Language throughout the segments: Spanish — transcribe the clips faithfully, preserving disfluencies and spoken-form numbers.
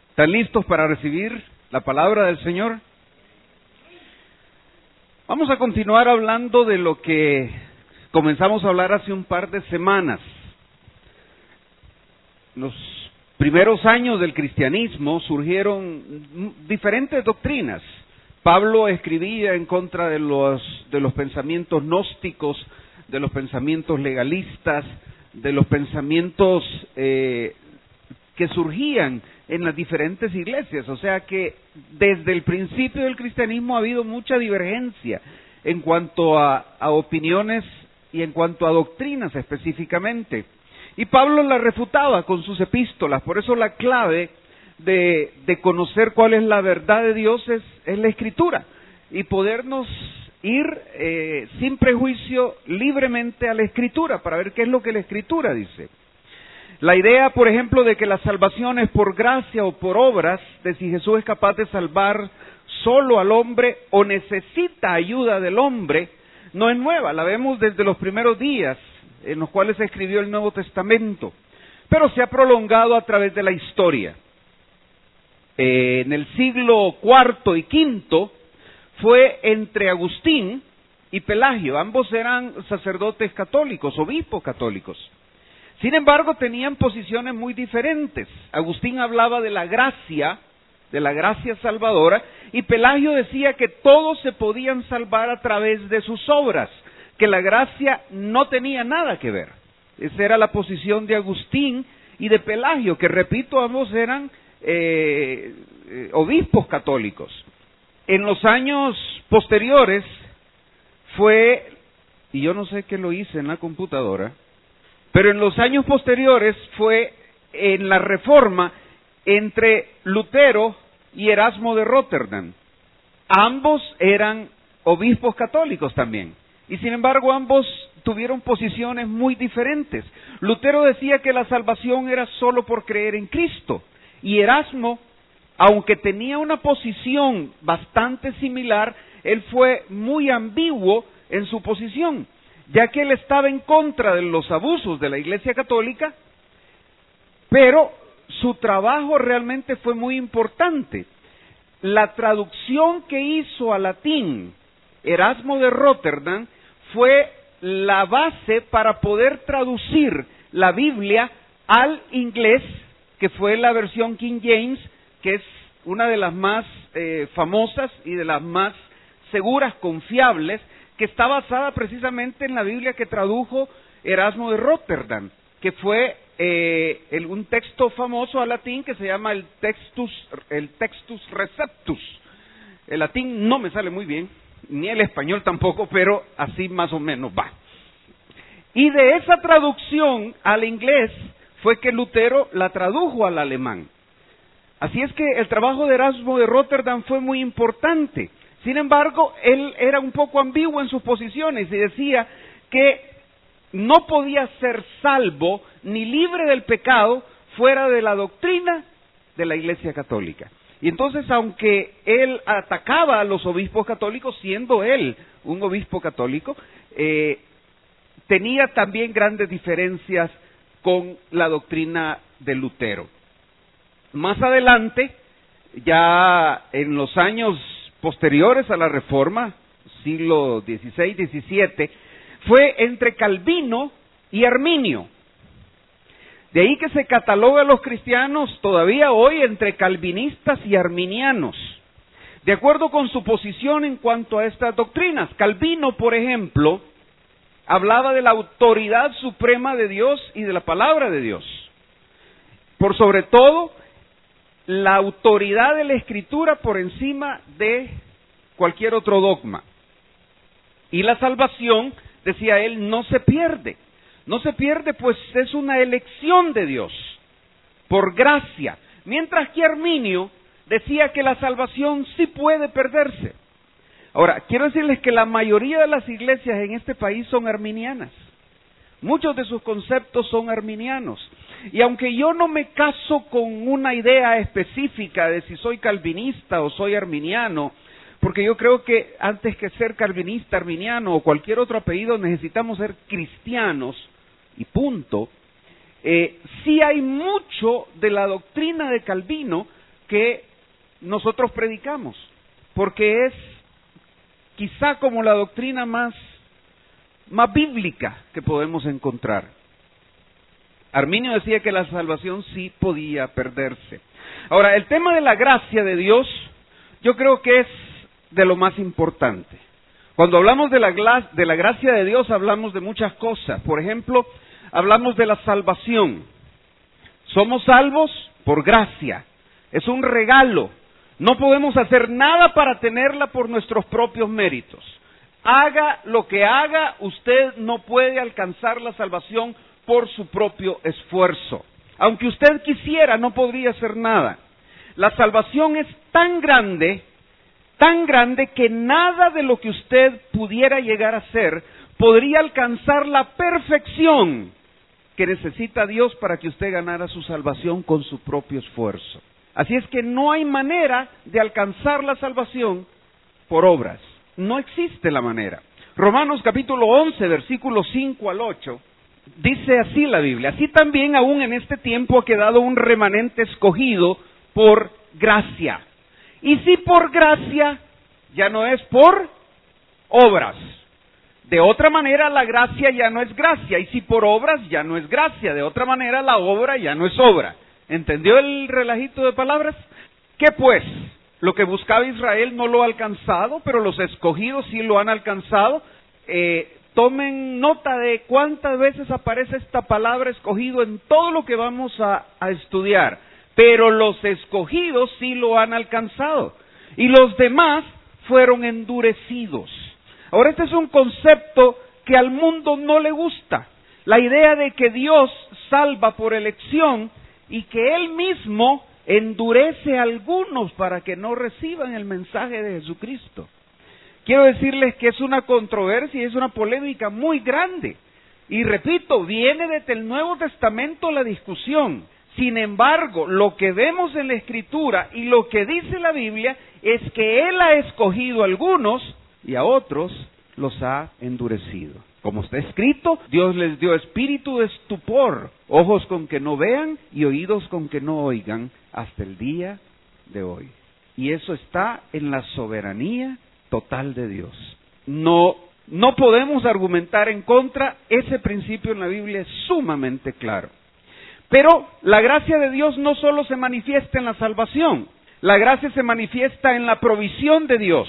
¿Están listos para recibir la palabra del Señor? Vamos a continuar hablando de lo que comenzamos a hablar hace un par de semanas. Los primeros años del cristianismo surgieron diferentes doctrinas. Pablo escribía en contra de los, de los pensamientos gnósticos, de los pensamientos legalistas, de los pensamientos eh, que surgían en las diferentes iglesias. O sea que desde el principio del cristianismo ha habido mucha divergencia en cuanto a, a opiniones y en cuanto a doctrinas específicamente. Y Pablo la refutaba con sus epístolas. Por eso la clave de, de conocer cuál es la verdad de Dios es, es la Escritura, y podernos ir eh, sin prejuicio libremente a la Escritura para ver qué es lo que la Escritura dice. La idea, por ejemplo, de que la salvación es por gracia o por obras, de si Jesús es capaz de salvar solo al hombre o necesita ayuda del hombre, no es nueva. La vemos desde los primeros días en los cuales se escribió el Nuevo Testamento, pero se ha prolongado a través de la historia. Eh, en el siglo cuarto y quinto fue entre Agustín y Pelagio. Ambos eran sacerdotes católicos, obispos católicos. Sin embargo, tenían posiciones muy diferentes. Agustín hablaba de la gracia, de la gracia salvadora, y Pelagio decía que todos se podían salvar a través de sus obras, que la gracia no tenía nada que ver. Esa era la posición de Agustín y de Pelagio, que repito, ambos eran eh, eh, obispos católicos. En los años posteriores fue, y yo no sé qué lo hice en la computadora, pero en los años posteriores fue en la Reforma entre Lutero y Erasmo de Rotterdam. Ambos eran obispos católicos también, y sin embargo ambos tuvieron posiciones muy diferentes. Lutero decía que la salvación era solo por creer en Cristo, y Erasmo, aunque tenía una posición bastante similar, él fue muy ambiguo en su posición, ya que él estaba en contra de los abusos de la Iglesia Católica, pero su trabajo realmente fue muy importante. La traducción que hizo al latín Erasmo de Rotterdam fue la base para poder traducir la Biblia al inglés, que fue la versión King James, que es una de las más eh, famosas y de las más seguras, confiables, que está basada precisamente en la Biblia que tradujo Erasmo de Rotterdam, que fue eh, el, un texto famoso al latín que se llama el Textus, el Textus Receptus. El latín no me sale muy bien, ni el español tampoco, pero así más o menos va. Y de esa traducción al inglés fue que Lutero la tradujo al alemán. Así es que el trabajo de Erasmo de Rotterdam fue muy importante. Sin embargo, él era un poco ambiguo en sus posiciones y decía que no podía ser salvo ni libre del pecado fuera de la doctrina de la Iglesia Católica. Y entonces, aunque él atacaba a los obispos católicos, siendo él un obispo católico, eh, tenía también grandes diferencias con la doctrina de Lutero. Más adelante, ya en los años posteriores a la Reforma, siglo dieciséis, diecisiete, fue entre Calvino y Arminio. De ahí que se cataloga a los cristianos todavía hoy entre calvinistas y arminianos, de acuerdo con su posición en cuanto a estas doctrinas. Calvino, por ejemplo, hablaba de la autoridad suprema de Dios y de la palabra de Dios. Por sobre todo, la autoridad de la Escritura por encima de cualquier otro dogma. Y la salvación, decía él, no se pierde. No se pierde, pues es una elección de Dios, por gracia. Mientras que Arminio decía que la salvación sí puede perderse. Ahora, quiero decirles que la mayoría de las iglesias en este país son arminianas. Muchos de sus conceptos son arminianos. Y aunque yo no me caso con una idea específica de si soy calvinista o soy arminiano, porque yo creo que antes que ser calvinista, arminiano o cualquier otro apellido necesitamos ser cristianos, y punto, eh, sí hay mucho de la doctrina de Calvino que nosotros predicamos, porque es quizá como la doctrina más, más bíblica que podemos encontrar. Arminio decía que la salvación sí podía perderse. Ahora, el tema de la gracia de Dios, yo creo que es de lo más importante. Cuando hablamos de la, de la gracia de Dios, hablamos de muchas cosas. Por ejemplo, hablamos de la salvación. Somos salvos por gracia. Es un regalo. No podemos hacer nada para tenerla por nuestros propios méritos. Haga lo que haga, usted no puede alcanzar la salvación por su propio esfuerzo. Aunque usted quisiera, no podría hacer nada. La salvación es tan grande, tan grande que nada de lo que usted pudiera llegar a ser podría alcanzar la perfección que necesita Dios para que usted ganara su salvación con su propio esfuerzo. Así es que no hay manera de alcanzar la salvación por obras. No existe la manera. Romanos capítulo once, versículos cinco al ocho, dice así la Biblia: así también aún en este tiempo ha quedado un remanente escogido por gracia. Y si por gracia, ya no es por obras. De otra manera la gracia ya no es gracia, y si por obras ya no es gracia. De otra manera la obra ya no es obra. ¿Entendió el relajito de palabras? ¿Qué pues? Lo que buscaba Israel no lo ha alcanzado, pero los escogidos sí lo han alcanzado. Eh, tomen nota de cuántas veces aparece esta palabra escogido en todo lo que vamos a, a estudiar. Pero los escogidos sí lo han alcanzado, y los demás fueron endurecidos. Ahora, este es un concepto que al mundo no le gusta. La idea de que Dios salva por elección y que Él mismo endurece a algunos para que no reciban el mensaje de Jesucristo. Quiero decirles que es una controversia y es una polémica muy grande. Y repito, viene desde el Nuevo Testamento la discusión. Sin embargo, lo que vemos en la Escritura y lo que dice la Biblia es que Él ha escogido a algunos y a otros los ha endurecido. Como está escrito, Dios les dio espíritu de estupor, ojos con que no vean y oídos con que no oigan, hasta el día de hoy. Y eso está en la soberanía total de Dios. No, no podemos argumentar en contra, ese principio en la Biblia es sumamente claro. Pero la gracia de Dios no solo se manifiesta en la salvación, la gracia se manifiesta en la provisión de Dios.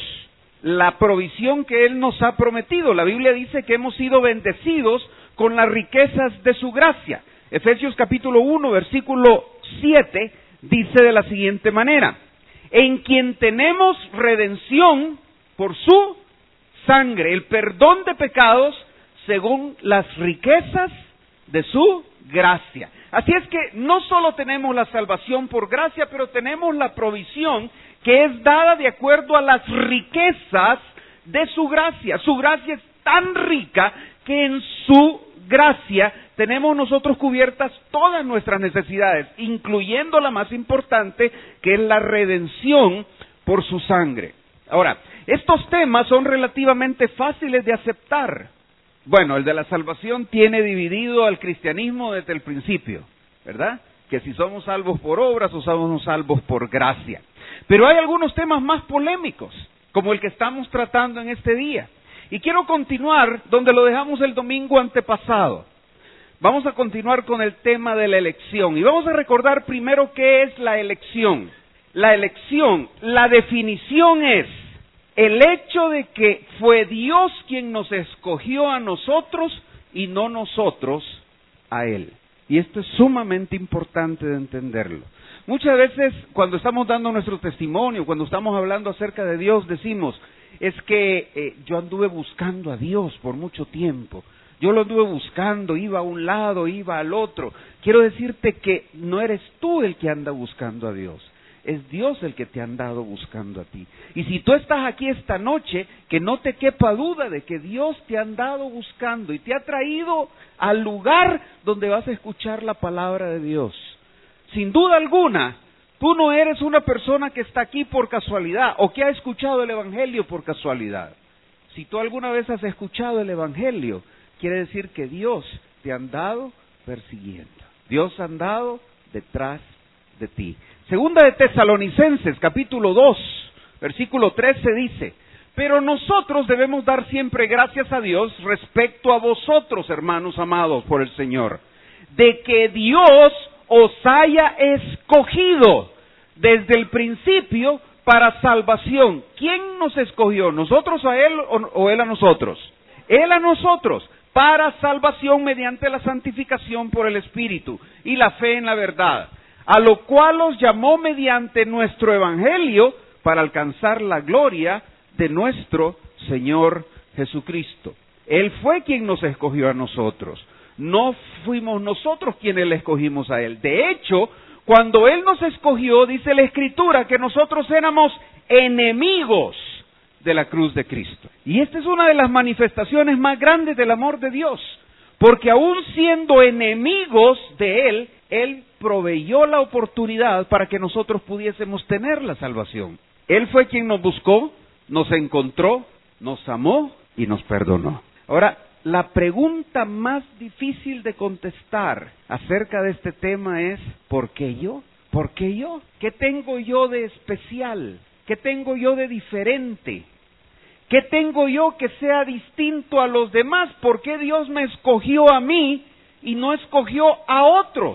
La provisión que Él nos ha prometido. La Biblia dice que hemos sido bendecidos con las riquezas de su gracia. Efesios capítulo uno, versículo siete, dice de la siguiente manera: en quien tenemos redención por su sangre, el perdón de pecados según las riquezas de su gracia. Así es que no solo tenemos la salvación por gracia, pero tenemos la provisión que es dada de acuerdo a las riquezas de su gracia. Su gracia es tan rica que en su gracia tenemos nosotros cubiertas todas nuestras necesidades, incluyendo la más importante, que es la redención por su sangre. Ahora, estos temas son relativamente fáciles de aceptar. Bueno, el de la salvación tiene dividido al cristianismo desde el principio, ¿verdad? Que si somos salvos por obras o somos salvos por gracia. Pero hay algunos temas más polémicos, como el que estamos tratando en este día. Y quiero continuar donde lo dejamos el domingo antepasado. Vamos a continuar con el tema de la elección. Y vamos a recordar primero qué es la elección. La elección, la definición es el hecho de que fue Dios quien nos escogió a nosotros y no nosotros a Él. Y esto es sumamente importante de entenderlo. Muchas veces cuando estamos dando nuestro testimonio, cuando estamos hablando acerca de Dios, decimos, es que eh, yo anduve buscando a Dios por mucho tiempo. Yo lo anduve buscando, iba a un lado, iba al otro. Quiero decirte que no eres tú el que anda buscando a Dios. Es Dios el que te ha andado buscando a ti. Y si tú estás aquí esta noche, que no te quepa duda de que Dios te ha andado buscando y te ha traído al lugar donde vas a escuchar la palabra de Dios. Sin duda alguna, tú no eres una persona que está aquí por casualidad o que ha escuchado el Evangelio por casualidad. Si tú alguna vez has escuchado el Evangelio, quiere decir que Dios te ha andado persiguiendo. Dios ha andado detrás de ti. Segunda de Tesalonicenses, capítulo dos, versículo trece dice: pero nosotros debemos dar siempre gracias a Dios respecto a vosotros, hermanos amados por el Señor, de que Dios os haya escogido desde el principio para salvación. ¿Quién nos escogió? ¿Nosotros a Él o, o Él a nosotros? Él a nosotros, para salvación mediante la santificación por el Espíritu y la fe en la verdad, a lo cual os llamó mediante nuestro Evangelio para alcanzar la gloria de nuestro Señor Jesucristo. Él fue quien nos escogió a nosotros, no fuimos nosotros quienes le escogimos a Él. De hecho, cuando Él nos escogió, dice la Escritura que nosotros éramos enemigos de la cruz de Cristo. Y esta es una de las manifestaciones más grandes del amor de Dios, porque aún siendo enemigos de Él, Él proveyó la oportunidad para que nosotros pudiésemos tener la salvación. Él fue quien nos buscó, nos encontró, nos amó y nos perdonó. Ahora, la pregunta más difícil de contestar acerca de este tema es: ¿por qué yo? ¿Por qué yo? ¿Qué tengo yo de especial? ¿Qué tengo yo de diferente? ¿Qué tengo yo que sea distinto a los demás? ¿Por qué Dios me escogió a mí y no escogió a otros?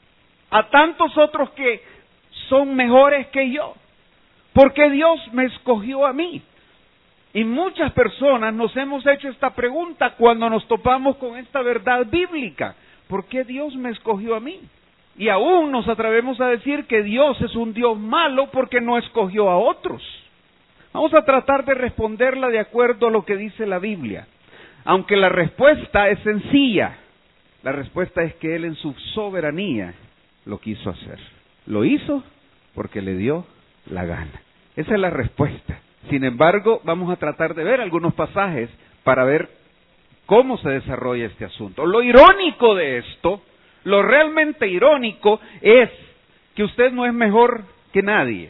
A tantos otros que son mejores que yo. ¿Por qué Dios me escogió a mí? Y muchas personas nos hemos hecho esta pregunta cuando nos topamos con esta verdad bíblica. ¿Por qué Dios me escogió a mí? Y aún nos atrevemos a decir que Dios es un Dios malo porque no escogió a otros. Vamos a tratar de responderla de acuerdo a lo que dice la Biblia. Aunque la respuesta es sencilla. La respuesta es que Él en su soberanía lo quiso hacer. Lo hizo porque le dio la gana. Esa es la respuesta. Sin embargo, vamos a tratar de ver algunos pasajes para ver cómo se desarrolla este asunto. Lo irónico de esto, lo realmente irónico es que usted no es mejor que nadie.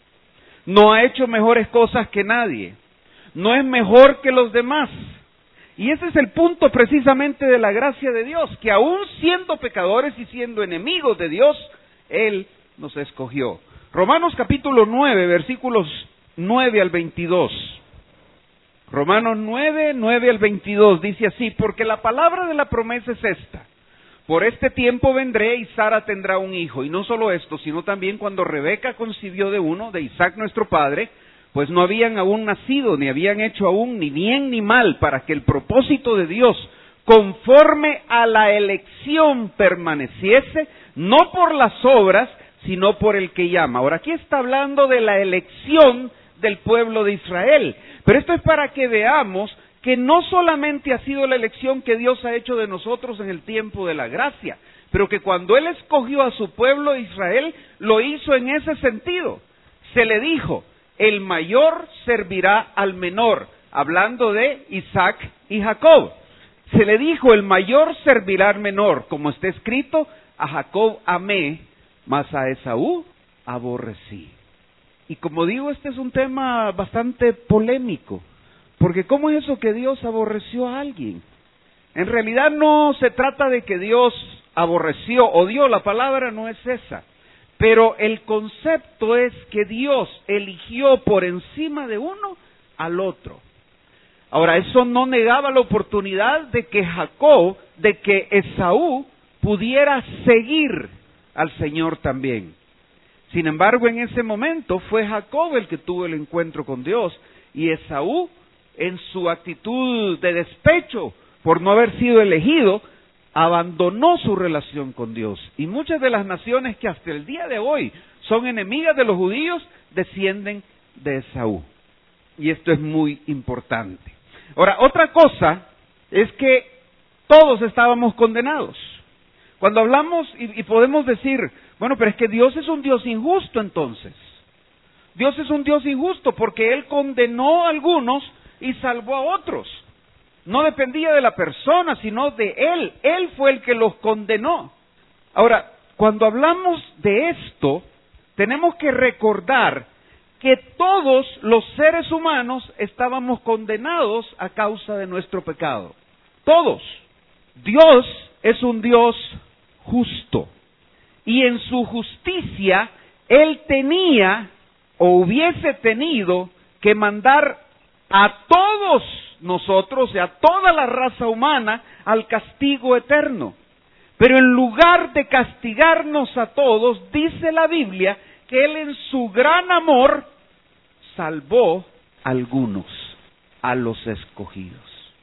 No ha hecho mejores cosas que nadie. No es mejor que los demás. Y ese es el punto precisamente de la gracia de Dios, que aún siendo pecadores y siendo enemigos de Dios, Él nos escogió. Romanos capítulo nueve, versículos nueve al veintidós. Romanos nueve, nueve al veintidós dice así: porque la palabra de la promesa es esta: por este tiempo vendré y Sara tendrá un hijo. Y no solo esto, sino también cuando Rebeca concibió de uno, de Isaac nuestro padre, pues no habían aún nacido, ni habían hecho aún ni bien ni mal, para que el propósito de Dios, conforme a la elección, permaneciese, no por las obras, sino por el que llama. Ahora, aquí está hablando de la elección del pueblo de Israel, pero esto es para que veamos que no solamente ha sido la elección que Dios ha hecho de nosotros en el tiempo de la gracia, pero que cuando Él escogió a su pueblo de Israel, lo hizo en ese sentido. Se le dijo: el mayor servirá al menor, hablando de Isaac y Jacob. Se le dijo: el mayor servirá al menor, como está escrito: a Jacob amé, mas a Esaú aborrecí. Y como digo, este es un tema bastante polémico, porque ¿cómo es eso que Dios aborreció a alguien? En realidad no se trata de que Dios aborreció, odió, la palabra no es esa, pero el concepto es que Dios eligió por encima de uno al otro. Ahora, eso no negaba la oportunidad de que Jacob, de que Esaú pudiera seguir al Señor también. Sin embargo, en ese momento fue Jacob el que tuvo el encuentro con Dios, y Esaú, en su actitud de despecho por no haber sido elegido, abandonó su relación con Dios. Y muchas de las naciones que hasta el día de hoy son enemigas de los judíos descienden de Esaú. Y esto es muy importante. Ahora, otra cosa es que todos estábamos condenados. Cuando hablamos y, y podemos decir, bueno, pero es que Dios es un Dios injusto entonces. Dios es un Dios injusto porque Él condenó a algunos y salvó a otros. No dependía de la persona, sino de Él. Él fue el que los condenó. Ahora, cuando hablamos de esto, tenemos que recordar que todos los seres humanos estábamos condenados a causa de nuestro pecado. Todos. Dios es un Dios justo. Y en su justicia, Él tenía o hubiese tenido que mandar a todos nosotros y a toda la raza humana al castigo eterno. Pero en lugar de castigarnos a todos, dice la Biblia que Él en su gran amor salvó a algunos, a los escogidos.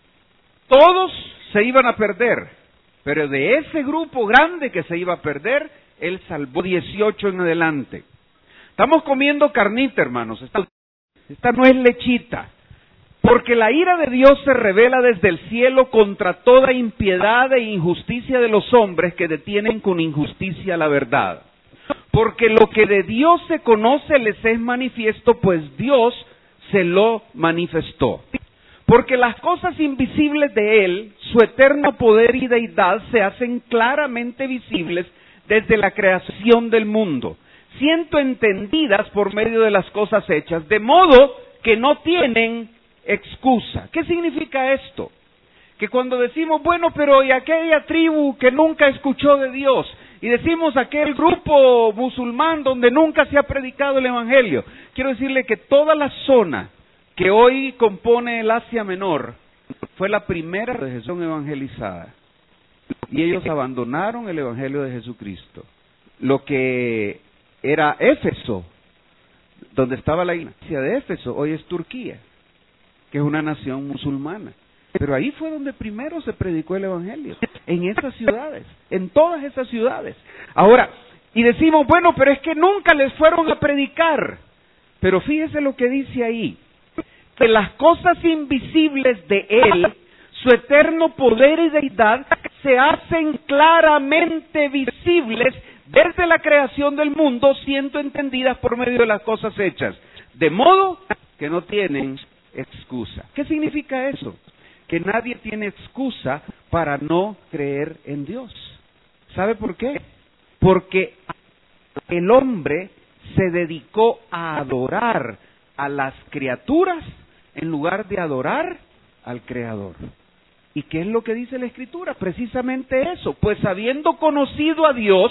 Todos se iban a perder, pero de ese grupo grande que se iba a perder, Él salvó dieciocho en adelante. Estamos comiendo carnita, hermanos. Esta, esta no es lechita. Porque la ira de Dios se revela desde el cielo contra toda impiedad e injusticia de los hombres que detienen con injusticia la verdad. Porque lo que de Dios se conoce les es manifiesto, pues Dios se lo manifestó. Porque las cosas invisibles de Él, su eterno poder y deidad, se hacen claramente visibles desde la creación del mundo, siendo entendidas por medio de las cosas hechas, de modo que no tienen excusa. ¿Qué significa esto? Que cuando decimos, bueno, pero y aquella tribu que nunca escuchó de Dios, y decimos aquel grupo musulmán donde nunca se ha predicado el Evangelio, quiero decirle que toda la zona que hoy compone el Asia Menor fue la primera región evangelizada, y ellos abandonaron el Evangelio de Jesucristo. Lo que era Éfeso, donde estaba la iglesia de Éfeso, hoy es Turquía, que es una nación musulmana. Pero ahí fue donde primero se predicó el Evangelio, en esas ciudades, en todas esas ciudades. Ahora, y decimos, bueno, pero es que nunca les fueron a predicar. Pero fíjese lo que dice ahí, que las cosas invisibles de Él, su eterno poder y deidad, se hacen claramente visibles desde la creación del mundo, siendo entendidas por medio de las cosas hechas, de modo que no tienen excusa. ¿Qué significa eso? Que nadie tiene excusa para no creer en Dios. ¿Sabe por qué? Porque el hombre se dedicó a adorar a las criaturas en lugar de adorar al Creador. ¿Y qué es lo que dice la Escritura? Precisamente eso, pues habiendo conocido a Dios,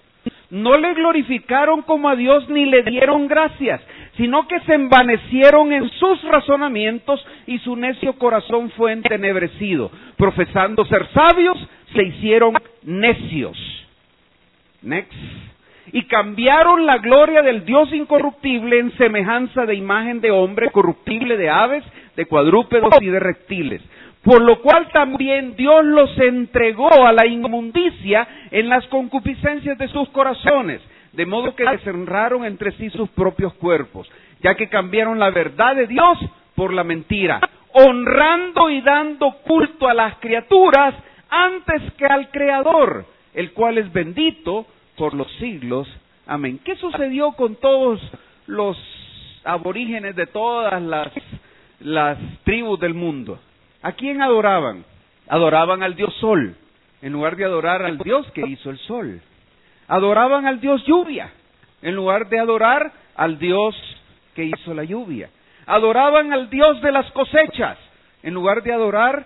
no le glorificaron como a Dios ni le dieron gracias, sino que se envanecieron en sus razonamientos y su necio corazón fue entenebrecido. Profesando ser sabios, se hicieron necios. Next. Y cambiaron la gloria del Dios incorruptible en semejanza de imagen de hombre, corruptible, de aves, de cuadrúpedos y de reptiles. Por lo cual también Dios los entregó a la inmundicia en las concupiscencias de sus corazones, de modo que deshonraron entre sí sus propios cuerpos, ya que cambiaron la verdad de Dios por la mentira, honrando y dando culto a las criaturas antes que al Creador, el cual es bendito por los siglos. Amén. ¿Qué sucedió con todos los aborígenes de todas las, las tribus del mundo? ¿A quién adoraban? Adoraban al Dios Sol, en lugar de adorar al Dios que hizo el sol. Adoraban al Dios lluvia, en lugar de adorar al Dios que hizo la lluvia. Adoraban al Dios de las cosechas, en lugar de adorar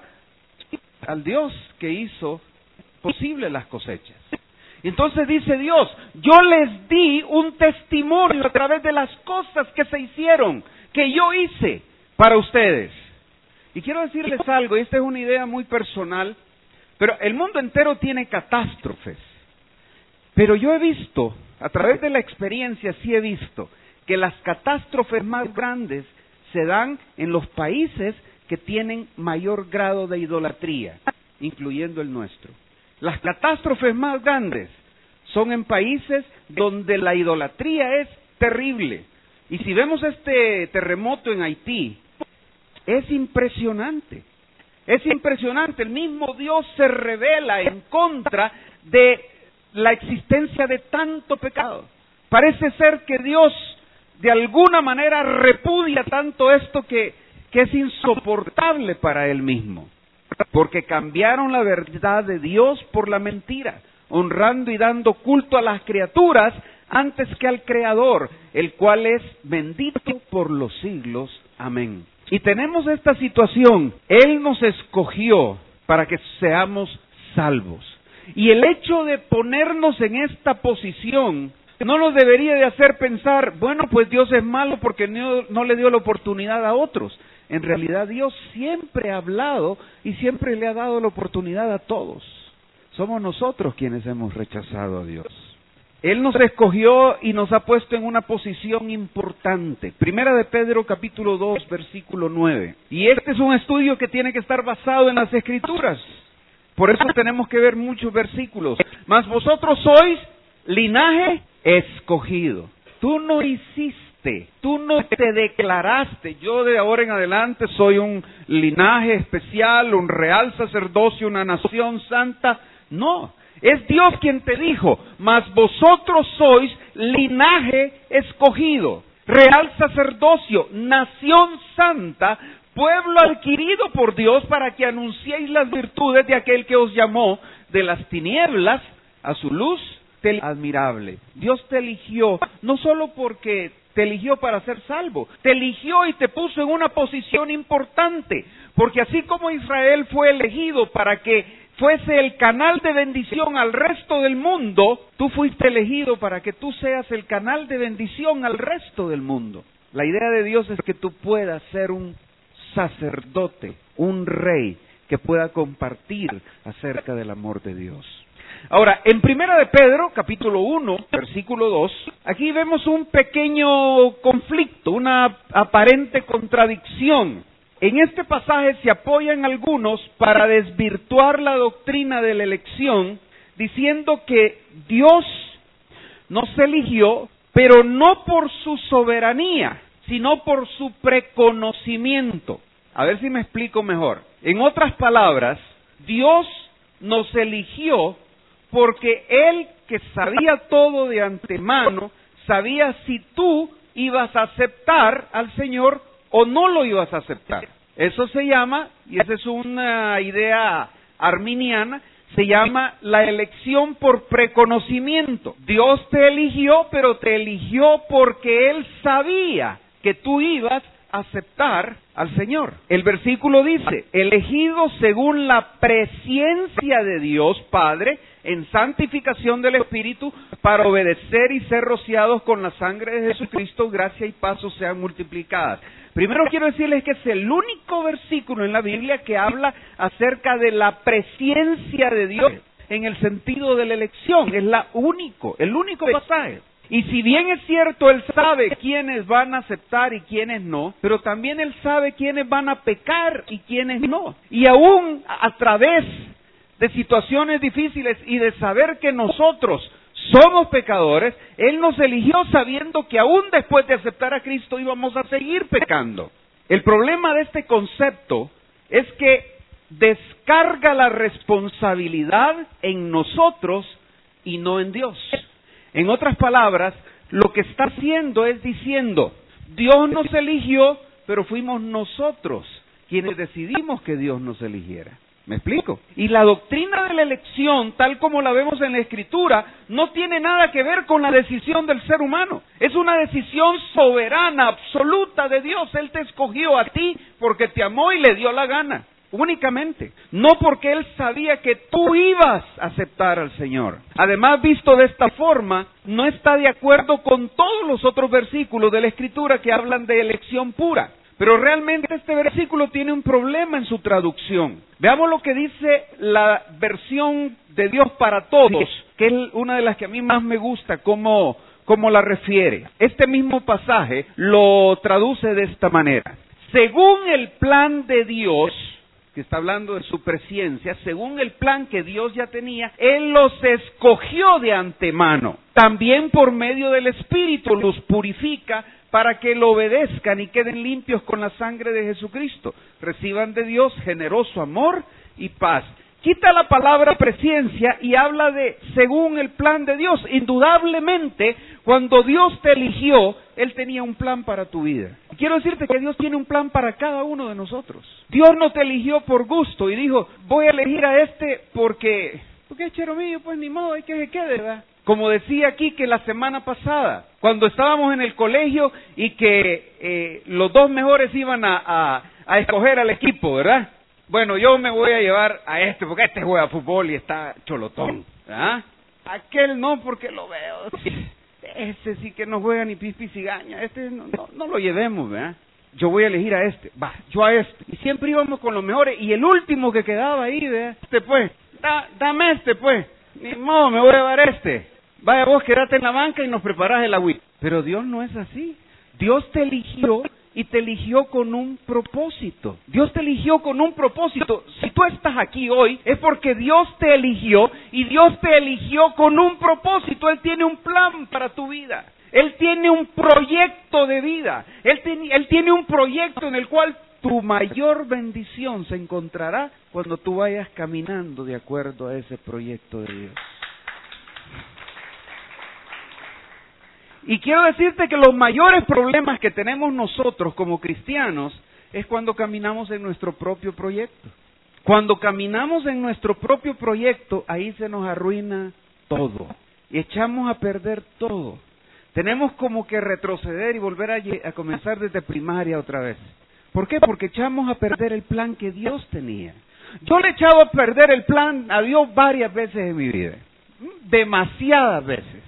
al Dios que hizo posible las cosechas. Entonces dice Dios, yo les di un testimonio a través de las cosas que se hicieron, que yo hice para ustedes. Y quiero decirles algo, y esta es una idea muy personal, pero el mundo entero tiene catástrofes. Pero yo he visto, a través de la experiencia sí he visto, que las catástrofes más grandes se dan en los países que tienen mayor grado de idolatría, incluyendo el nuestro. Las catástrofes más grandes son en países donde la idolatría es terrible. Y si vemos este terremoto en Haití, es impresionante, es impresionante. El mismo Dios se revela en contra de la existencia de tanto pecado. Parece ser que Dios de alguna manera repudia tanto esto que, que es insoportable para Él mismo. Porque cambiaron la verdad de Dios por la mentira, honrando y dando culto a las criaturas antes que al Creador, el cual es bendito por los siglos. Amén. Y tenemos esta situación, Él nos escogió para que seamos salvos. Y el hecho de ponernos en esta posición no nos debería de hacer pensar, bueno, pues Dios es malo porque no, no le dio la oportunidad a otros. En realidad Dios siempre ha hablado y siempre le ha dado la oportunidad a todos. Somos nosotros quienes hemos rechazado a Dios. Él nos escogió y nos ha puesto en una posición importante. Primera de Pedro, capítulo dos, versículo nueve. Y este es un estudio que tiene que estar basado en las Escrituras. Por eso tenemos que ver muchos versículos. Mas vosotros sois linaje escogido. Tú no hiciste, tú no te declaraste. Yo de ahora en adelante soy un linaje especial, un real sacerdocio, una nación santa. No. Es Dios quien te dijo, mas vosotros sois linaje escogido, real sacerdocio, nación santa, pueblo adquirido por Dios para que anunciéis las virtudes de aquel que os llamó de las tinieblas a su luz admirable. Dios te eligió, no solo porque te eligió para ser salvo, te eligió y te puso en una posición importante, porque así como Israel fue elegido para que fuese el canal de bendición al resto del mundo, tú fuiste elegido para que tú seas el canal de bendición al resto del mundo. La idea de Dios es que tú puedas ser un sacerdote, un rey, que pueda compartir acerca del amor de Dios. Ahora, en Primera de Pedro, capítulo uno, versículo dos, aquí vemos un pequeño conflicto, una aparente contradicción. En este pasaje se apoyan algunos para desvirtuar la doctrina de la elección, diciendo que Dios nos eligió, pero no por su soberanía, sino por su preconocimiento. A ver si me explico mejor. En otras palabras, Dios nos eligió porque Él, que sabía todo de antemano, sabía si tú ibas a aceptar al Señor o no lo ibas a aceptar. Eso se llama, y esa es una idea arminiana, se llama la elección por preconocimiento. Dios te eligió, pero te eligió porque Él sabía que tú ibas a aceptar al Señor. El versículo dice, elegido según la presciencia de Dios Padre, en santificación del Espíritu, para obedecer y ser rociados con la sangre de Jesucristo, gracia y paz os sean multiplicadas. Primero quiero decirles que es el único versículo en la Biblia que habla acerca de la presciencia de Dios en el sentido de la elección. Es la único, el único pasaje. Y si bien es cierto, Él sabe quiénes van a aceptar y quiénes no, pero también Él sabe quiénes van a pecar y quiénes no. Y aún a través de situaciones difíciles y de saber que nosotros somos pecadores, Él nos eligió sabiendo que aún después de aceptar a Cristo íbamos a seguir pecando. El problema de este concepto es que descarga la responsabilidad en nosotros y no en Dios. En otras palabras, lo que está haciendo es diciendo, Dios nos eligió, pero fuimos nosotros quienes decidimos que Dios nos eligiera. ¿Me explico? Y la doctrina de la elección, tal como la vemos en la Escritura, no tiene nada que ver con la decisión del ser humano. Es una decisión soberana, absoluta de Dios. Él te escogió a ti porque te amó y le dio la gana. Únicamente. No porque Él sabía que tú ibas a aceptar al Señor. Además, visto de esta forma, no está de acuerdo con todos los otros versículos de la Escritura que hablan de elección pura. Pero realmente este versículo tiene un problema en su traducción. Veamos lo que dice la versión de Dios para todos, que es una de las que a mí más me gusta, cómo, cómo la refiere. Este mismo pasaje lo traduce de esta manera. Según el plan de Dios, que está hablando de su presciencia, según el plan que Dios ya tenía, Él los escogió de antemano. También por medio del Espíritu los purifica para que lo obedezcan y queden limpios con la sangre de Jesucristo. Reciban de Dios generoso amor y paz. Quita la palabra presciencia y habla de según el plan de Dios. Indudablemente, cuando Dios te eligió, Él tenía un plan para tu vida. Y quiero decirte que Dios tiene un plan para cada uno de nosotros. Dios no te eligió por gusto y dijo, voy a elegir a este porque, porque es chero mío, pues ni modo, hay que se quede, ¿verdad? Como decía aquí que la semana pasada, cuando estábamos en el colegio y que eh, los dos mejores iban a, a, a escoger al equipo, ¿verdad? Bueno, yo me voy a llevar a este, porque este juega fútbol y está cholotón, ¿verdad? Aquel no, porque lo veo, ese sí que no juega ni pis pis cigaña, este no, no, no lo llevemos, ¿verdad? Yo voy a elegir a este, va, yo a este. Y siempre íbamos con los mejores, y el último que quedaba ahí, ¿verdad? Este pues, da, dame este pues, ni modo, me voy a llevar este. Vaya vos, quédate en la banca y nos preparás el agüita. Pero Dios no es así. Dios te eligió y te eligió con un propósito. Dios te eligió con un propósito. Si tú estás aquí hoy, es porque Dios te eligió y Dios te eligió con un propósito. Él tiene un plan para tu vida. Él tiene un proyecto de vida. Él, ten, él tiene un proyecto en el cual tu mayor bendición se encontrará cuando tú vayas caminando de acuerdo a ese proyecto de Dios. Y quiero decirte que los mayores problemas que tenemos nosotros como cristianos es cuando caminamos en nuestro propio proyecto. Cuando caminamos en nuestro propio proyecto, ahí se nos arruina todo. Y echamos a perder todo. Tenemos como que retroceder y volver a, a comenzar desde primaria otra vez. ¿Por qué? Porque echamos a perder el plan que Dios tenía. Yo le he echado a perder el plan a Dios varias veces en mi vida. Demasiadas veces.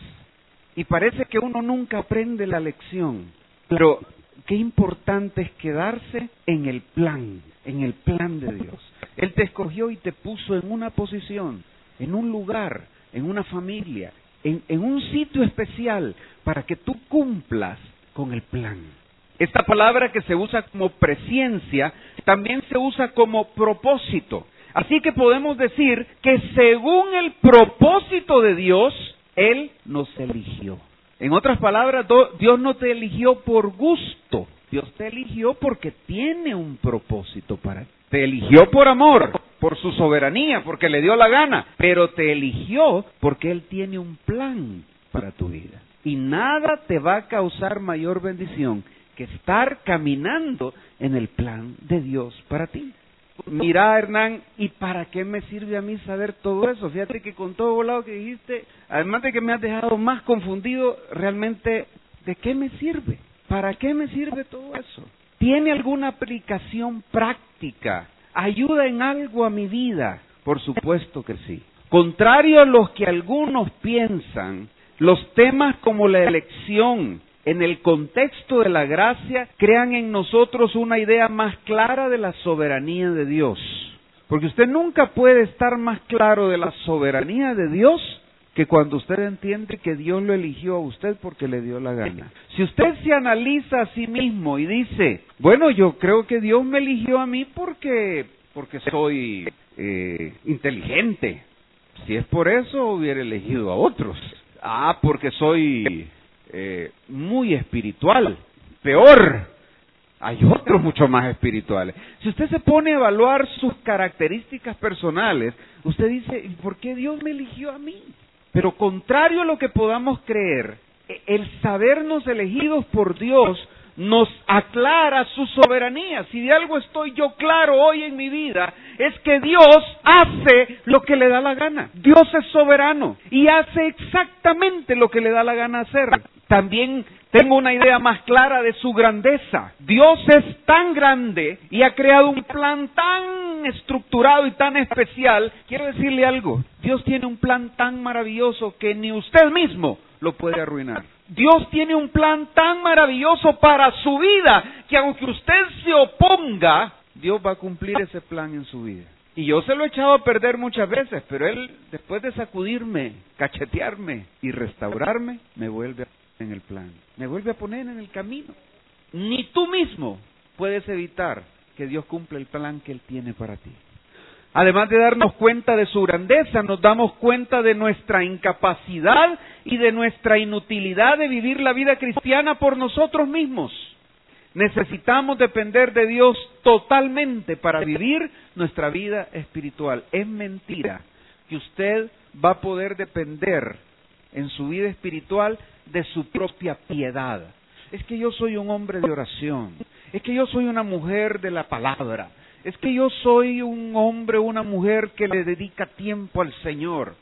Y parece que uno nunca aprende la lección. Pero qué importante es quedarse en el plan, en el plan de Dios. Él te escogió y te puso en una posición, en un lugar, en una familia, en, en un sitio especial para que tú cumplas con el plan. Esta palabra que se usa como presciencia también se usa como propósito. Así que podemos decir que según el propósito de Dios, Él nos eligió. En otras palabras, Dios no te eligió por gusto. Dios te eligió porque tiene un propósito para ti. Te eligió por amor, por su soberanía, porque le dio la gana. Pero te eligió porque Él tiene un plan para tu vida. Y nada te va a causar mayor bendición que estar caminando en el plan de Dios para ti. Mira, Hernán, ¿y para qué me sirve a mí saber todo eso? Fíjate que con todo volado que dijiste, además de que me has dejado más confundido, realmente, ¿de qué me sirve? ¿Para qué me sirve todo eso? ¿Tiene alguna aplicación práctica? ¿Ayuda en algo a mi vida? Por supuesto que sí. Contrario a lo que algunos piensan, los temas como la elección, en el contexto de la gracia, crean en nosotros una idea más clara de la soberanía de Dios. Porque usted nunca puede estar más claro de la soberanía de Dios que cuando usted entiende que Dios lo eligió a usted porque le dio la gana. Si usted se analiza a sí mismo y dice, bueno, yo creo que Dios me eligió a mí porque, porque soy eh, inteligente. Si es por eso, hubiera elegido a otros. Ah, porque soy Eh, muy espiritual, peor, hay otros mucho más espirituales. Si usted se pone a evaluar sus características personales, usted dice, ¿por qué Dios me eligió a mí? Pero contrario a lo que podamos creer, el sabernos elegidos por Dios nos aclara su soberanía. Si de algo estoy yo claro hoy en mi vida, es que Dios hace lo que le da la gana. Dios es soberano y hace exactamente lo que le da la gana hacer. También tengo una idea más clara de su grandeza. Dios es tan grande y ha creado un plan tan estructurado y tan especial. Quiero decirle algo, Dios tiene un plan tan maravilloso que ni usted mismo lo puede arruinar. Dios tiene un plan tan maravilloso para su vida que aunque usted se oponga, Dios va a cumplir ese plan en su vida. Y yo se lo he echado a perder muchas veces, pero Él, después de sacudirme, cachetearme y restaurarme, me vuelve a poner en el plan, me vuelve a poner en el camino. Ni tú mismo puedes evitar que Dios cumpla el plan que Él tiene para ti. Además de darnos cuenta de su grandeza, nos damos cuenta de nuestra incapacidad y de nuestra inutilidad de vivir la vida cristiana por nosotros mismos. Necesitamos depender de Dios totalmente para vivir nuestra vida espiritual. Es mentira que usted va a poder depender en su vida espiritual de su propia piedad. Es que yo soy un hombre de oración, es que yo soy una mujer de la palabra, es que yo soy un hombre o una mujer que le dedica tiempo al Señor.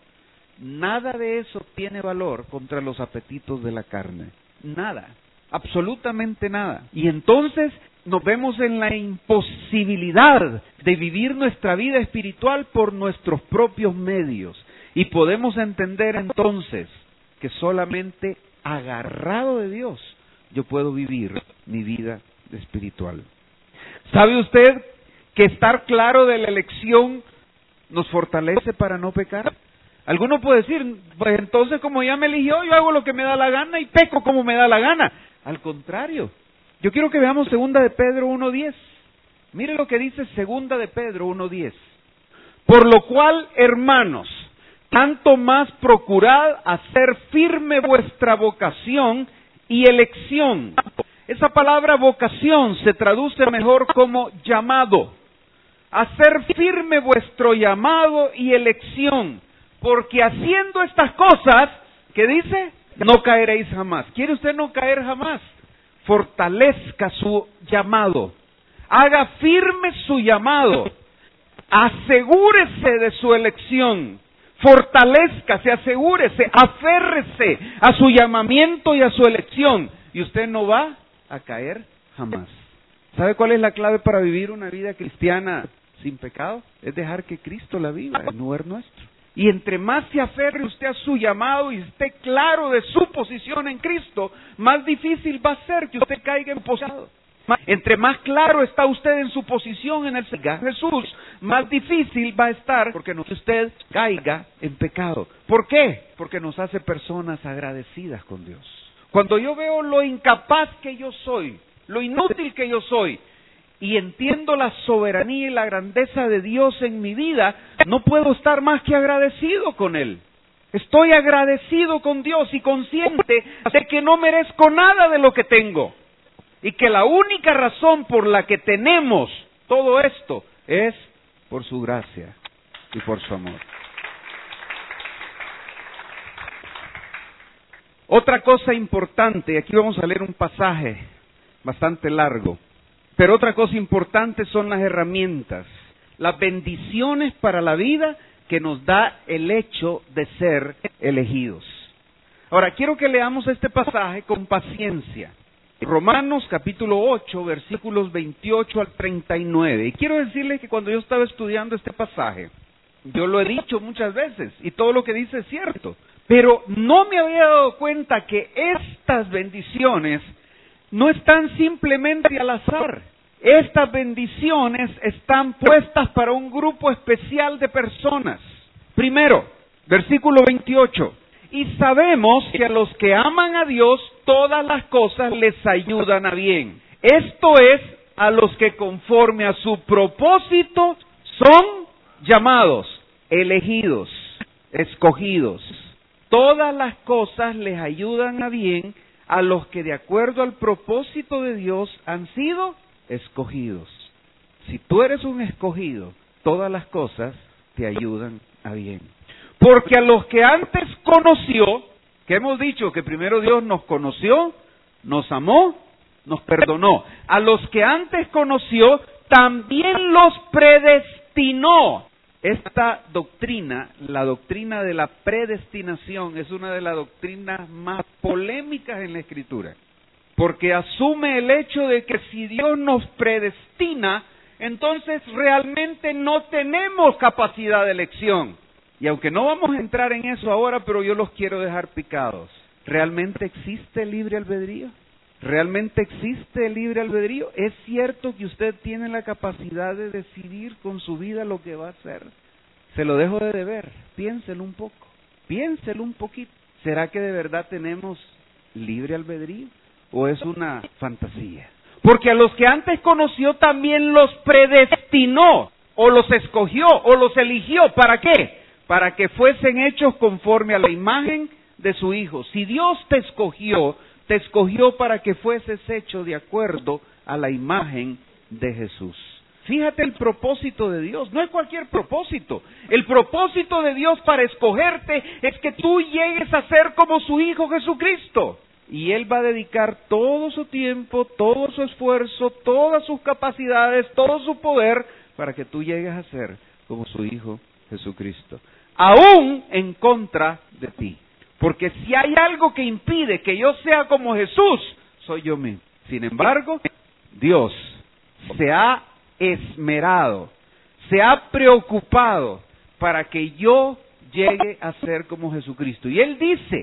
Nada de eso tiene valor contra los apetitos de la carne. Nada, absolutamente nada. Y entonces nos vemos en la imposibilidad de vivir nuestra vida espiritual por nuestros propios medios. Y podemos entender entonces que solamente agarrado de Dios, yo puedo vivir mi vida espiritual. ¿Sabe usted que estar claro de la elección nos fortalece para no pecar? Alguno puede decir, pues entonces como ya me eligió, yo hago lo que me da la gana y peco como me da la gana. Al contrario, yo quiero que veamos segunda de Pedro uno diez. Mire lo que dice segunda de Pedro uno diez. Por lo cual, hermanos, tanto más procurad hacer firme vuestra vocación y elección. Esa palabra vocación se traduce mejor como llamado. Hacer firme vuestro llamado y elección, porque haciendo estas cosas, ¿qué dice? No caeréis jamás. ¿Quiere usted no caer jamás? Fortalezca su llamado. Haga firme su llamado. Asegúrese de su elección. Fortalezcase, asegúrese, aférrese a su llamamiento y a su elección. Y usted no va a caer jamás. ¿Sabe cuál es la clave para vivir una vida cristiana sin pecado? Es dejar que Cristo la viva en lugar nuestro. Y entre más se aferre usted a su llamado y esté claro de su posición en Cristo, más difícil va a ser que usted caiga en pecado. Entre más claro está usted en su posición en el Señor Jesús, más difícil va a estar porque no que usted caiga en pecado. ¿Por qué? Porque nos hace personas agradecidas con Dios. Cuando yo veo lo incapaz que yo soy, lo inútil que yo soy, y entiendo la soberanía y la grandeza de Dios en mi vida, no puedo estar más que agradecido con Él. Estoy agradecido con Dios y consciente de que no merezco nada de lo que tengo. Y que la única razón por la que tenemos todo esto es por su gracia y por su amor. Otra cosa importante, aquí vamos a leer un pasaje bastante largo, pero otra cosa importante son las herramientas, las bendiciones para la vida que nos da el hecho de ser elegidos. Ahora, quiero que leamos este pasaje con paciencia. Romanos capítulo ocho, versículos veintiocho al treinta y nueve. Y quiero decirles que cuando yo estaba estudiando este pasaje, yo lo he dicho muchas veces, y todo lo que dice es cierto, pero no me había dado cuenta que estas bendiciones no están simplemente al azar. Estas bendiciones están puestas para un grupo especial de personas. Primero, versículo veintiocho. Y sabemos que a los que aman a Dios, todas las cosas les ayudan a bien. Esto es, a los que conforme a su propósito son llamados, elegidos, escogidos. Todas las cosas les ayudan a bien a los que de acuerdo al propósito de Dios han sido escogidos. Si tú eres un escogido, todas las cosas te ayudan a bien. Porque a los que antes conoció, que hemos dicho que primero Dios nos conoció, nos amó, nos perdonó. A los que antes conoció, también los predestinó. Esta doctrina, la doctrina de la predestinación, es una de las doctrinas más polémicas en la Escritura. Porque asume el hecho de que si Dios nos predestina, entonces realmente no tenemos capacidad de elección. Y aunque no vamos a entrar en eso ahora, pero yo los quiero dejar picados. ¿Realmente existe el libre albedrío? ¿Realmente existe el libre albedrío? ¿Es cierto que usted tiene la capacidad de decidir con su vida lo que va a hacer? Se lo dejo de deber. Piénselo un poco. Piénselo un poquito. ¿Será que de verdad tenemos libre albedrío? ¿O es una fantasía? Porque a los que antes conoció también los predestinó, o los escogió, o los eligió. ¿Para qué? Para que fuesen hechos conforme a la imagen de su Hijo. Si Dios te escogió, te escogió para que fueses hecho de acuerdo a la imagen de Jesús. Fíjate el propósito de Dios, no es cualquier propósito. El propósito de Dios para escogerte es que tú llegues a ser como su Hijo Jesucristo. Y Él va a dedicar todo su tiempo, todo su esfuerzo, todas sus capacidades, todo su poder para que tú llegues a ser como su Hijo Jesucristo. Aún en contra de ti. Porque si hay algo que impide que yo sea como Jesús, soy yo mismo. Sin embargo, Dios se ha esmerado, se ha preocupado para que yo llegue a ser como Jesucristo. Y Él dice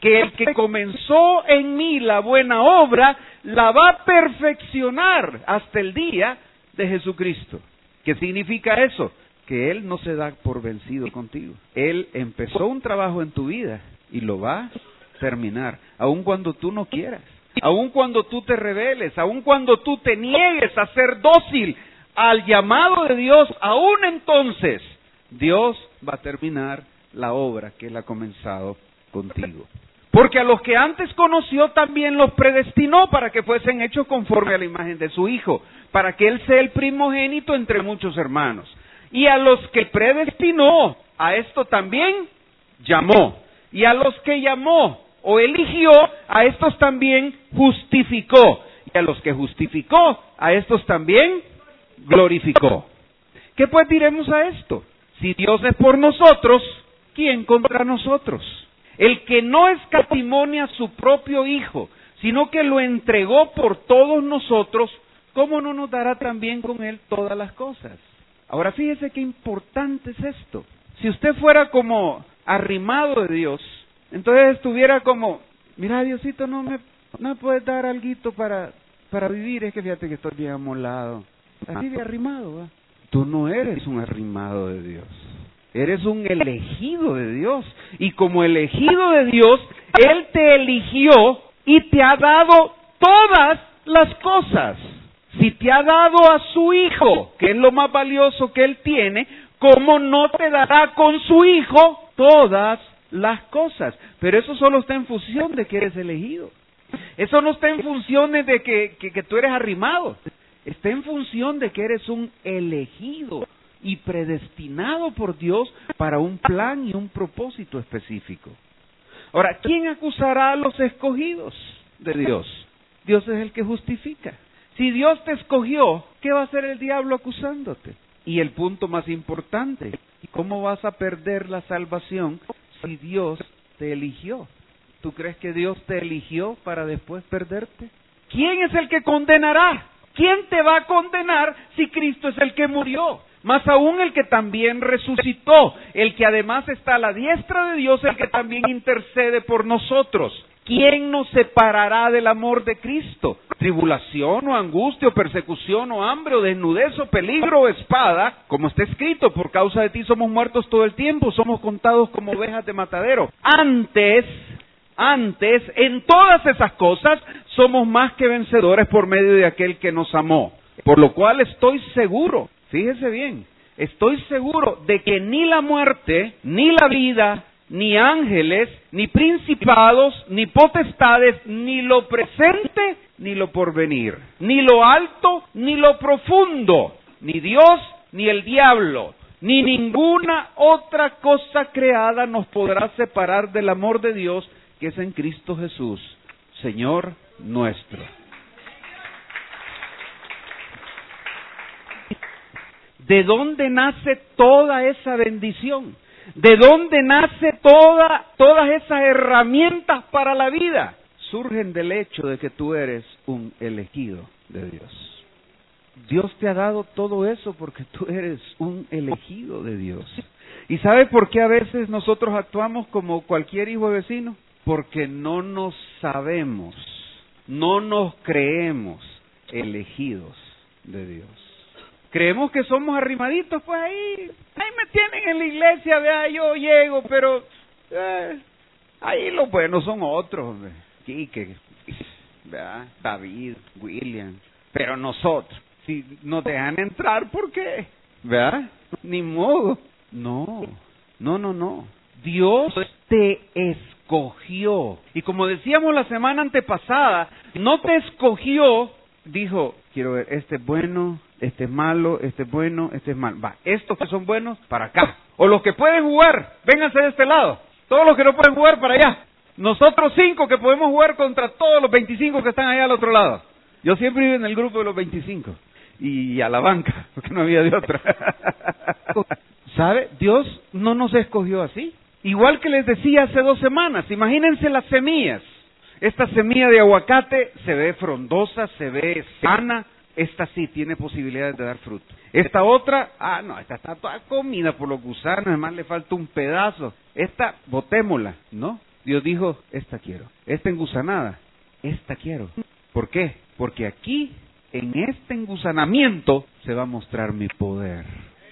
que el que comenzó en mí la buena obra, la va a perfeccionar hasta el día de Jesucristo. ¿Qué significa eso? Que Él no se da por vencido contigo. Él empezó un trabajo en tu vida y lo va a terminar, aun cuando tú no quieras, aun cuando tú te rebeles, aun cuando tú te niegues a ser dócil al llamado de Dios, aún entonces Dios va a terminar la obra que Él ha comenzado contigo. Porque a los que antes conoció también los predestinó para que fuesen hechos conforme a la imagen de su Hijo, para que Él sea el primogénito entre muchos hermanos. Y a los que predestinó, a esto también llamó. Y a los que llamó o eligió, a estos también justificó. Y a los que justificó, a estos también glorificó. ¿Qué pues diremos a esto? Si Dios es por nosotros, ¿quién contra nosotros? El que no escatimó a su propio Hijo, sino que lo entregó por todos nosotros, ¿cómo no nos dará también con Él todas las cosas? Ahora fíjese qué importante es esto. Si usted fuera como arrimado de Dios, entonces estuviera como, mira Diosito, no me, no me puedes dar alguito para, para vivir, es que fíjate que estoy bien amolado. Así de arrimado, ¿va? Tú no eres un arrimado de Dios. Eres un elegido de Dios. Y como elegido de Dios, Él te eligió y te ha dado todas las cosas. Si te ha dado a su Hijo, que es lo más valioso que Él tiene, ¿cómo no te dará con su Hijo todas las cosas? Pero eso solo está en función de que eres elegido. Eso no está en función de que, que, que tú eres arrimado. Está en función de que eres un elegido y predestinado por Dios para un plan y un propósito específico. Ahora, ¿quién acusará a los escogidos de Dios? Dios es el que justifica. Si Dios te escogió, ¿qué va a hacer el diablo acusándote? Y el punto más importante, ¿cómo vas a perder la salvación si Dios te eligió? ¿Tú crees que Dios te eligió para después perderte? ¿Quién es el que condenará? ¿Quién te va a condenar si Cristo es el que murió? Más aún el que también resucitó, el que además está a la diestra de Dios, el que también intercede por nosotros. ¿Quién nos separará del amor de Cristo? ¿Tribulación o angustia o persecución o hambre o desnudez o peligro o espada? Como está escrito, por causa de ti somos muertos todo el tiempo, somos contados como ovejas de matadero. Antes, antes, en todas esas cosas, somos más que vencedores por medio de aquel que nos amó. Por lo cual estoy seguro, fíjese bien, estoy seguro de que ni la muerte, ni la vida, ni ángeles, ni principados, ni potestades, ni lo presente, ni lo porvenir, ni lo alto, ni lo profundo, ni Dios, ni el diablo, ni ninguna otra cosa creada nos podrá separar del amor de Dios que es en Cristo Jesús, Señor nuestro. ¿De dónde nace toda esa bendición? ¿De dónde nace toda, todas esas herramientas para la vida? Surgen del hecho de que tú eres un elegido de Dios. Dios te ha dado todo eso porque tú eres un elegido de Dios. ¿Y sabe por qué a veces nosotros actuamos como cualquier hijo de vecino? Porque no nos sabemos, no nos creemos elegidos de Dios. Creemos que somos arrimaditos, pues ahí, ahí me tienen en la iglesia, vea, yo llego, pero eh, ahí los buenos son otros, Quique, vea, David, William, pero nosotros, si nos dejan entrar, ¿por qué? ¿Verdad? Ni modo. No, no, no, no. Dios te escogió. Y como decíamos la semana antepasada, no te escogió, dijo, quiero ver, este es bueno, este es malo, este es bueno, este es malo. Va, estos que son buenos, para acá. O los que pueden jugar, vénganse de este lado. Todos los que no pueden jugar, para allá. Nosotros cinco que podemos jugar contra todos los veinticinco que están allá al otro lado. Yo siempre iba en el grupo de los veinticinco. Y a la banca, porque no había de otra. ¿Sabe? Dios no nos escogió así. Igual que les decía hace dos semanas, imagínense las semillas. Esta semilla de aguacate se ve frondosa, se ve sana. Esta sí tiene posibilidades de dar fruto. Esta otra, ah no, esta está toda comida por los gusanos, además le falta un pedazo. Esta, botémosla, ¿no? Dios dijo, esta quiero. Esta engusanada, esta quiero. ¿Por qué? Porque aquí, en este engusanamiento, se va a mostrar mi poder.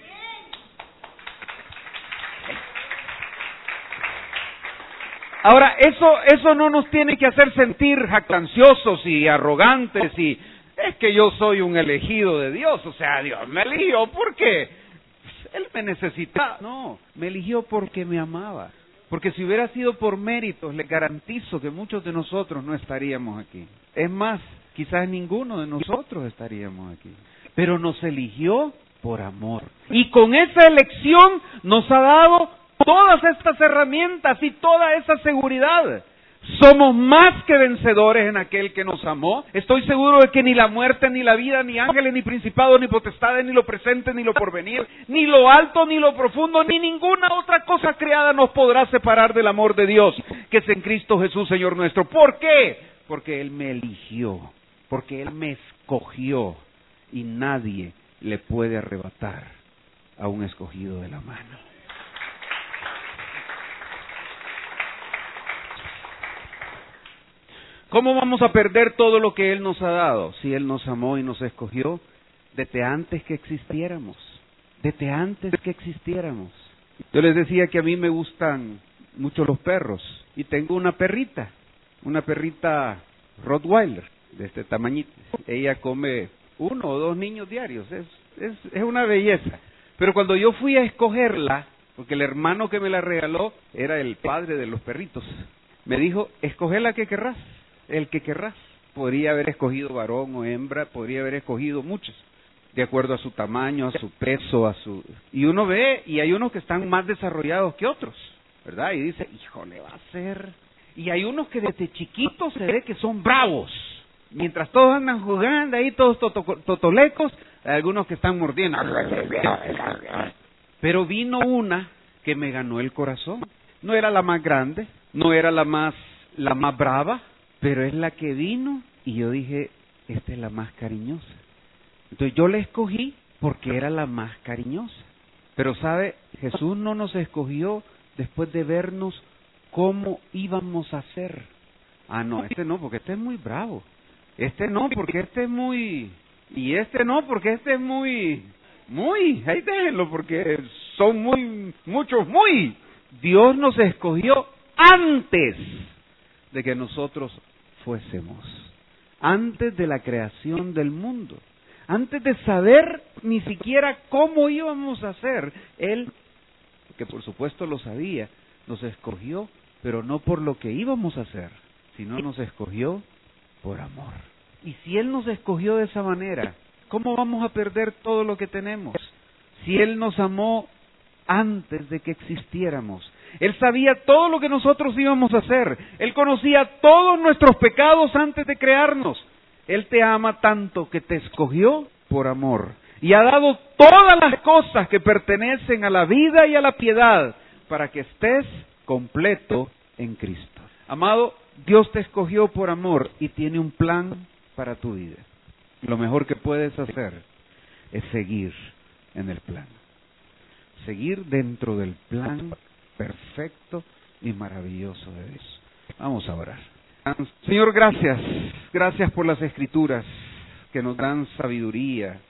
Ahora, eso, eso no nos tiene que hacer sentir jactanciosos y arrogantes y es que yo soy un elegido de Dios, o sea, Dios me eligió porque Él me necesitaba. No, me eligió porque me amaba. Porque si hubiera sido por méritos, les garantizo que muchos de nosotros no estaríamos aquí. Es más, quizás ninguno de nosotros estaríamos aquí. Pero nos eligió por amor. Y con esa elección nos ha dado todas estas herramientas y toda esa seguridad. Somos más que vencedores en aquel que nos amó. Estoy seguro de que ni la muerte, ni la vida, ni ángeles, ni principados, ni potestades, ni lo presente, ni lo porvenir, ni lo alto, ni lo profundo, ni ninguna otra cosa creada nos podrá separar del amor de Dios, que es en Cristo Jesús, Señor nuestro. ¿Por qué? Porque Él me eligió, porque Él me escogió, y nadie le puede arrebatar a un escogido de la mano. ¿Cómo vamos a perder todo lo que Él nos ha dado? Si Él nos amó y nos escogió desde antes que existiéramos. Desde antes que existiéramos. Yo les decía que a mí me gustan mucho los perros. Y tengo una perrita. Una perrita Rottweiler, de este tamañito. Ella come uno o dos niños diarios. Es, es, es una belleza. Pero cuando yo fui a escogerla, porque el hermano que me la regaló era el padre de los perritos, me dijo, escoge la que querrás. El que querrás. Podría haber escogido varón o hembra, podría haber escogido muchos, de acuerdo a su tamaño, a su peso, a su... Y uno ve, y hay unos que están más desarrollados que otros, ¿verdad? Y dice, híjole, va a ser... Y hay unos que desde chiquitos se ve que son bravos. Mientras todos andan jugando ahí, todos totolecos, hay algunos que están mordiendo. Pero vino una que me ganó el corazón. No era la más grande, no era la más, la más brava, pero es la que vino y yo dije, esta es la más cariñosa. Entonces yo la escogí porque era la más cariñosa. Pero sabe, Jesús no nos escogió después de vernos cómo íbamos a ser. Ah, no, este no, porque este es muy bravo. Este no, porque este es muy... Y este no, porque este es muy... Muy, ahí déjenlo, porque son muy, muchos muy. Dios nos escogió antes de que nosotros fuésemos, antes de la creación del mundo, antes de saber ni siquiera cómo íbamos a ser. Él, que por supuesto lo sabía, nos escogió, pero no por lo que íbamos a hacer, sino nos escogió por amor. Y si Él nos escogió de esa manera, ¿cómo vamos a perder todo lo que tenemos? Si Él nos amó antes de que existiéramos. Él sabía todo lo que nosotros íbamos a hacer. Él conocía todos nuestros pecados antes de crearnos. Él te ama tanto que te escogió por amor. Y ha dado todas las cosas que pertenecen a la vida y a la piedad para que estés completo en Cristo. Amado, Dios te escogió por amor y tiene un plan para tu vida. Lo mejor que puedes hacer es seguir en el plan. Seguir dentro del plan perfecto y maravilloso de Dios. Vamos a orar. Señor, gracias. Gracias por las Escrituras que nos dan sabiduría,